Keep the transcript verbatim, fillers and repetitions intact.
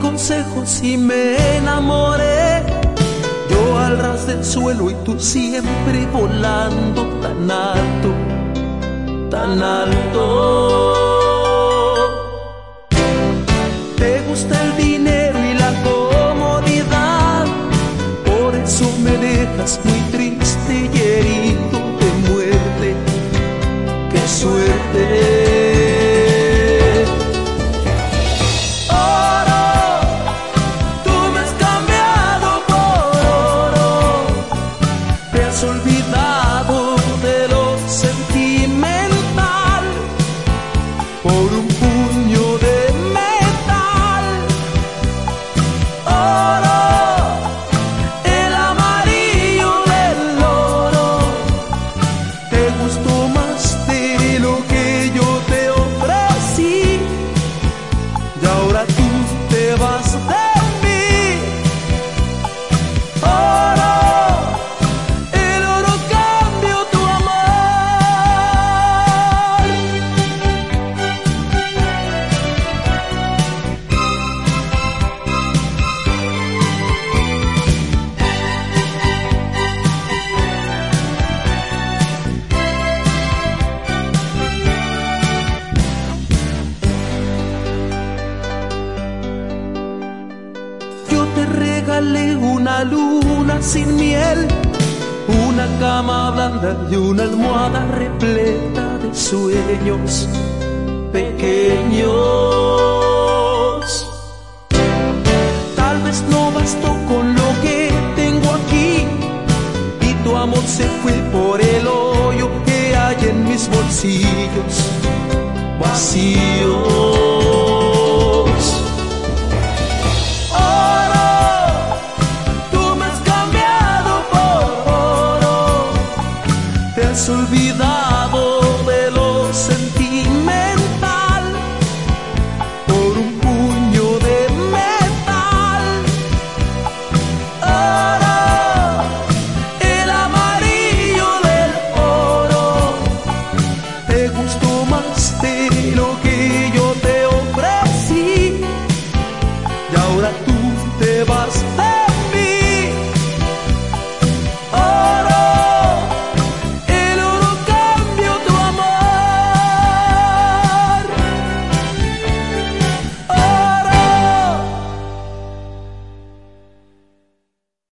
consejos y me enamoré. Yo al ras del suelo y tú siempre volando tan alto, tan alto. Te gusta el dinero y la comodidad, por eso me dejas muy triste y herido de muerte. ¡Qué suerte! Olvidado de lo sentimental por un puño de metal. Oro, el amarillo del oro, te gustó más de lo que yo te ofrecí, y ahora tú te vas de una luna sin miel, una cama blanda y una almohada repleta de sueños pequeños. Tal vez no bastó con lo que tengo aquí, y tu amor se fue por el hoyo que hay en mis bolsillos vacíos. Has olvidado